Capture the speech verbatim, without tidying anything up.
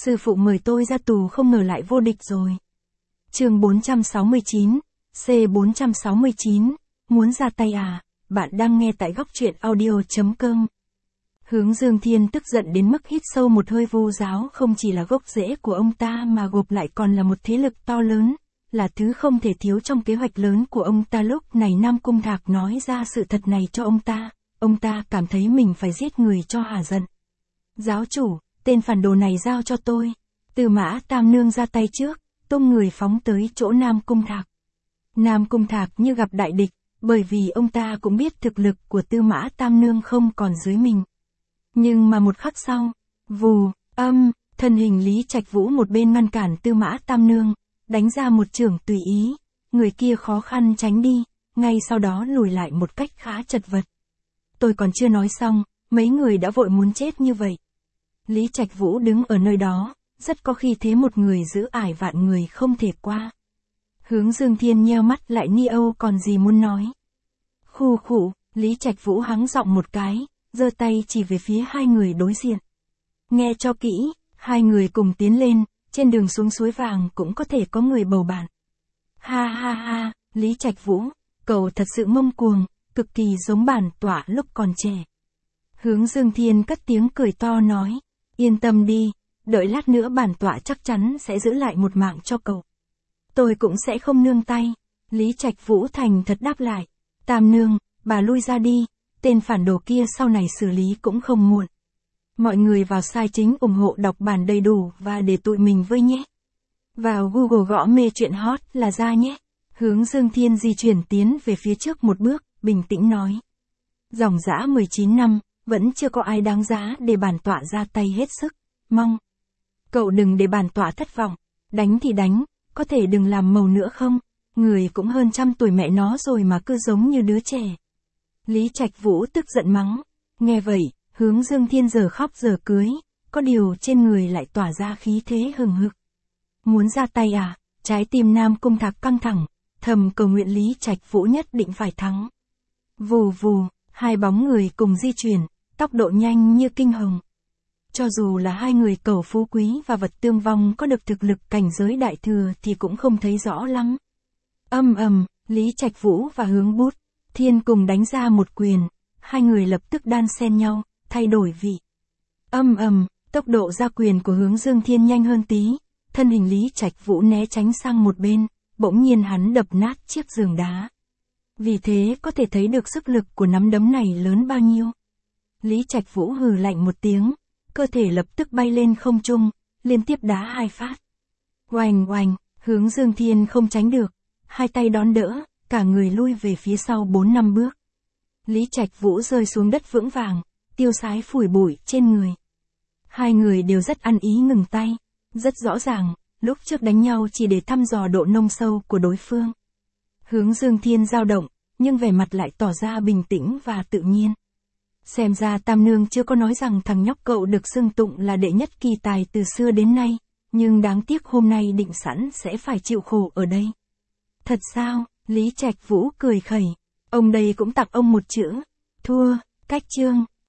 Sư phụ mời tôi ra tù không ngờ lại vô địch rồi. Chương bốn trăm sáu mươi chín, C bốn trăm sáu mươi chín, muốn ra tay à? Bạn đang nghe tại góc truyện audio chấm com. Hướng Dương Thiên tức giận đến mức hít sâu một hơi. Vô giáo không chỉ là gốc rễ của ông ta mà gộp lại còn là một thế lực to lớn, là thứ không thể thiếu trong kế hoạch lớn của ông ta. Lúc này Nam Cung Thạc nói ra sự thật này cho ông ta, ông ta cảm thấy mình phải giết người cho hả giận. Giáo chủ, tên phản đồ này giao cho tôi. Tư Mã Tam Nương ra tay trước, tung người phóng tới chỗ Nam Cung Thạc. Nam Cung Thạc như gặp đại địch, bởi vì ông ta cũng biết thực lực của Tư Mã Tam Nương không còn dưới mình. Nhưng mà một khắc sau, vù, âm, thân hình Lý Trạch Vũ một bên ngăn cản Tư Mã Tam Nương, đánh ra một chưởng tùy ý, người kia khó khăn tránh đi, ngay sau đó lùi lại một cách khá chật vật. Tôi còn chưa nói xong, mấy người đã vội muốn chết như vậy. Lý Trạch Vũ đứng ở nơi đó, rất có khi thế một người giữ ải vạn người không thể qua. Hướng Dương Thiên nheo mắt lại, ni âu còn gì muốn nói. Khù khụ, Lý Trạch Vũ hắng giọng một cái, giơ tay chỉ về phía hai người đối diện. Nghe cho kỹ, hai người cùng tiến lên, trên đường xuống suối vàng cũng có thể có người bầu bạn. Ha ha ha, Lý Trạch Vũ, cậu thật sự ngông cuồng, cực kỳ giống bản tọa lúc còn trẻ. Hướng Dương Thiên cất tiếng cười to nói, yên tâm đi, đợi lát nữa bản tọa chắc chắn sẽ giữ lại một mạng cho cậu. Tôi cũng sẽ không nương tay. Lý Trạch Vũ thành thật đáp lại. Tam Nương, bà lui ra đi, tên phản đồ kia sau này xử lý cũng không muộn. Mọi người vào sai chính ủng hộ đọc bản đầy đủ và để tụi mình với nhé. Vào Google gõ mê chuyện hot là ra nhé. Hướng Dương Thiên di chuyển tiến về phía trước một bước, bình tĩnh nói. Dòng dã mười chín năm, vẫn chưa có ai đáng giá để bản tọa ra tay hết sức, mong. Cậu đừng để bản tọa thất vọng, đánh thì đánh, có thể đừng làm màu nữa không, người cũng hơn trăm tuổi mẹ nó rồi mà cứ giống như đứa trẻ. Lý Trạch Vũ tức giận mắng, nghe vậy, Hướng Dương Thiên giờ khóc giờ cưới, có điều trên người lại tỏa ra khí thế hừng hực. Muốn ra tay à? Trái tim Nam Cung Thạc căng thẳng, thầm cầu nguyện Lý Trạch Vũ nhất định phải thắng. Vù vù, hai bóng người cùng di chuyển, tốc độ nhanh như kinh hồng. Cho dù là hai người cầu phú quý và vật tương vong có được thực lực cảnh giới đại thừa thì cũng không thấy rõ lắm. Âm ầm, Lý Trạch Vũ và Hướng Bút Thiên cùng đánh ra một quyền, hai người lập tức đan xen nhau, thay đổi vị. Âm ầm, tốc độ ra quyền của Hướng Dương Thiên nhanh hơn tí, thân hình Lý Trạch Vũ né tránh sang một bên, bỗng nhiên hắn đập nát chiếc giường đá. Vì thế có thể thấy được sức lực của nắm đấm này lớn bao nhiêu. Lý Trạch Vũ hừ lạnh một tiếng, cơ thể lập tức bay lên không trung, liên tiếp đá hai phát. Oành oành, Hướng Dương Thiên không tránh được, hai tay đón đỡ, cả người lui về phía sau bốn năm bước. Lý Trạch Vũ rơi xuống đất vững vàng, tiêu sái phủi bụi trên người. Hai người đều rất ăn ý ngừng tay, rất rõ ràng, lúc trước đánh nhau chỉ để thăm dò độ nông sâu của đối phương. Hướng Dương Thiên dao động, nhưng vẻ mặt lại tỏ ra bình tĩnh và tự nhiên. Xem ra Tam Nương chưa có nói rằng thằng nhóc cậu được xưng tụng là đệ nhất kỳ tài từ xưa đến nay, nhưng đáng tiếc hôm nay định sẵn sẽ phải chịu khổ ở đây. Thật sao? Lý Trạch Vũ cười khẩy, ông đây cũng tặng ông một chữ, thua, cách chương.